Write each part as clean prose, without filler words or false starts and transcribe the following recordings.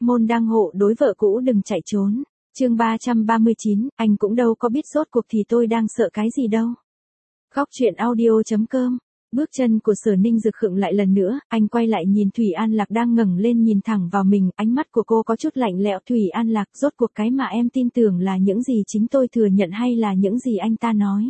môn đăng hộ đối vợ cũ đừng chạy trốn. Chương 339, anh cũng đâu có biết rốt cuộc thì tôi đang sợ cái gì đâu. Góc truyện audio.com. Bước chân của Sở Ninh Dực khựng lại lần nữa, anh quay lại nhìn Thủy An Lạc đang ngẩng lên nhìn thẳng vào mình, ánh mắt của cô có chút lạnh lẽo. Thủy An Lạc, rốt cuộc cái mà em tin tưởng là những gì chính tôi thừa nhận hay là những gì anh ta nói?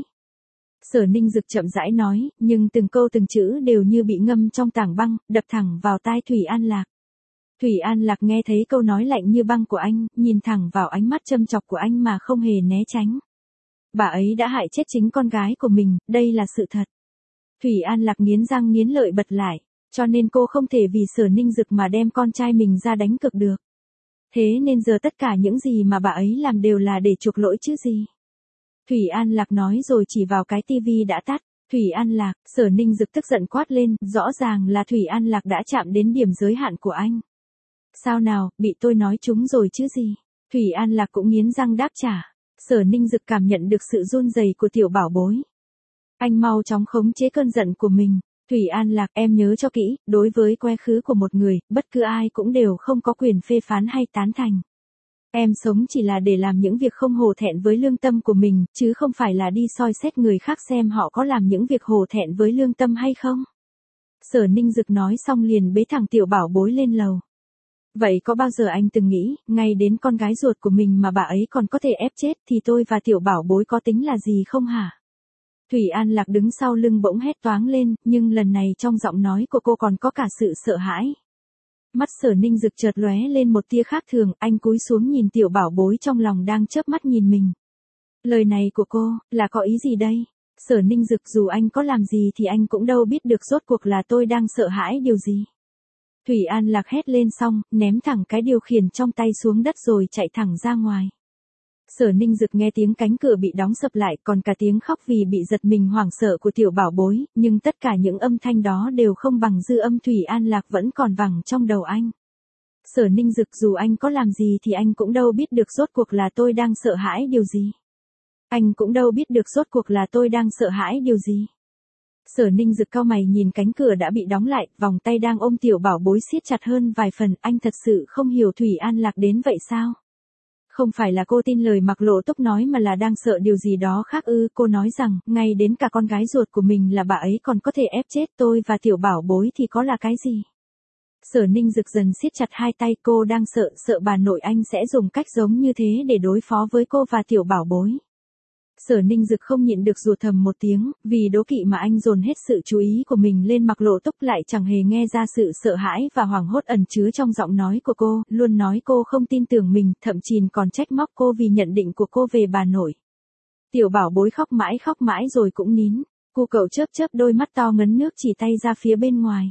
Sở Ninh Dực chậm rãi nói, nhưng từng câu từng chữ đều như bị ngâm trong tảng băng, đập thẳng vào tai Thủy An Lạc. Thủy An Lạc nghe thấy câu nói lạnh như băng của anh, nhìn thẳng vào ánh mắt châm chọc của anh mà không hề né tránh. Bà ấy đã hại chết chính con gái của mình, đây là sự thật. Thủy An Lạc nghiến răng nghiến lợi bật lại, cho nên cô không thể vì Sở Ninh Dực mà đem con trai mình ra đánh cược được. Thế nên giờ tất cả những gì mà bà ấy làm đều là để chuộc lỗi chứ gì. Thủy An Lạc nói rồi chỉ vào cái tivi đã tắt. Thủy An Lạc, Sở Ninh Dực tức giận quát lên, rõ ràng là Thủy An Lạc đã chạm đến điểm giới hạn của anh. Sao nào, bị tôi nói trúng rồi chứ gì. Thủy An Lạc cũng nghiến răng đáp trả. Sở Ninh Dực cảm nhận được sự run rẩy của tiểu bảo bối. Anh mau chóng khống chế cơn giận của mình. Thủy An Lạc, em nhớ cho kỹ, đối với quá khứ của một người, bất cứ ai cũng đều không có quyền phê phán hay tán thành. Em sống chỉ là để làm những việc không hổ thẹn với lương tâm của mình, chứ không phải là đi soi xét người khác xem họ có làm những việc hổ thẹn với lương tâm hay không. Sở Ninh Dực nói xong liền bế thẳng tiểu bảo bối lên lầu. Vậy có bao giờ anh từng nghĩ, ngay đến con gái ruột của mình mà bà ấy còn có thể ép chết thì tôi và tiểu bảo bối có tính là gì không hả? Thủy An Lạc đứng sau lưng bỗng hét toáng lên, nhưng lần này trong giọng nói của cô còn có cả sự sợ hãi. Mắt Sở Ninh Dực chợt lóe lên một tia khác thường, anh cúi xuống nhìn tiểu bảo bối trong lòng đang chớp mắt nhìn mình. Lời này của cô, là có ý gì đây? Sở Ninh Dực, dù anh có làm gì thì anh cũng đâu biết được rốt cuộc là tôi đang sợ hãi điều gì. Thủy An Lạc hét lên xong, ném thẳng cái điều khiển trong tay xuống đất rồi chạy thẳng ra ngoài. Sở Ninh Dực nghe tiếng cánh cửa bị đóng sập lại, còn cả tiếng khóc vì bị giật mình hoảng sợ của tiểu bảo bối, nhưng tất cả những âm thanh đó đều không bằng dư âm Thủy An Lạc vẫn còn vẳng trong đầu anh. Sở Ninh Dực, dù anh có làm gì thì anh cũng đâu biết được rốt cuộc là tôi đang sợ hãi điều gì. Anh cũng đâu biết được rốt cuộc là tôi đang sợ hãi điều gì. Sở Ninh Dực cau mày nhìn cánh cửa đã bị đóng lại, vòng tay đang ôm tiểu bảo bối siết chặt hơn vài phần, anh thật sự không hiểu Thủy An Lạc đến vậy sao? Không phải là cô tin lời Mạc Lộ Túc nói mà là đang sợ điều gì đó khác ư? Cô nói rằng, ngay đến cả con gái ruột của mình là bà ấy còn có thể ép chết tôi và tiểu bảo bối thì có là cái gì? Sở Ninh Dực dần siết chặt hai tay, cô đang sợ bà nội anh sẽ dùng cách giống như thế để đối phó với cô và tiểu bảo bối. Sở Ninh Dực không nhịn được rủa thầm một tiếng, vì đố kỵ mà anh dồn hết sự chú ý của mình lên Mạc Lộ Túc, lại chẳng hề nghe ra sự sợ hãi và hoảng hốt ẩn chứa trong giọng nói của cô, luôn nói cô không tin tưởng mình, thậm chí còn trách móc cô vì nhận định của cô về bà nội. Tiểu bảo bối khóc mãi rồi cũng nín, cô cậu chớp chớp đôi mắt to ngấn nước chỉ tay ra phía bên ngoài.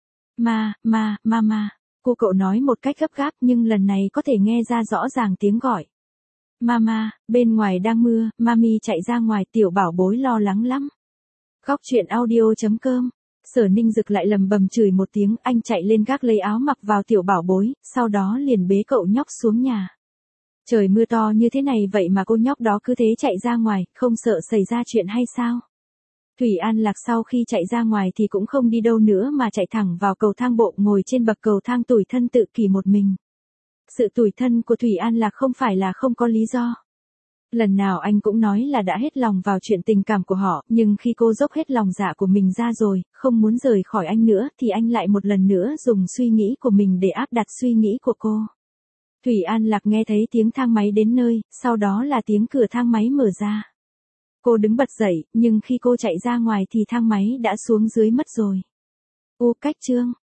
Ma, cô cậu nói một cách gấp gáp nhưng lần này có thể nghe ra rõ ràng tiếng gọi. Mama, bên ngoài đang mưa, mami chạy ra ngoài, tiểu bảo bối lo lắng lắm. Góc truyện audio.com. Sở Ninh Dực lại lầm bầm chửi một tiếng, anh chạy lên gác lấy áo mặc vào tiểu bảo bối, sau đó liền bế cậu nhóc xuống nhà. Trời mưa to như thế này vậy mà cô nhóc đó cứ thế chạy ra ngoài, không sợ xảy ra chuyện hay sao? Thủy An Lạc sau khi chạy ra ngoài thì cũng không đi đâu nữa mà chạy thẳng vào cầu thang bộ, ngồi trên bậc cầu thang tủi thân tự kỷ một mình. Sự tủi thân của Thủy An Lạc không phải là không có lý do. Lần nào anh cũng nói là đã hết lòng vào chuyện tình cảm của họ, nhưng khi cô dốc hết lòng dạ của mình ra rồi, không muốn rời khỏi anh nữa, thì anh lại một lần nữa dùng suy nghĩ của mình để áp đặt suy nghĩ của cô. Thủy An Lạc nghe thấy tiếng thang máy đến nơi, sau đó là tiếng cửa thang máy mở ra. Cô đứng bật dậy, nhưng khi cô chạy ra ngoài thì thang máy đã xuống dưới mất rồi. Cách chương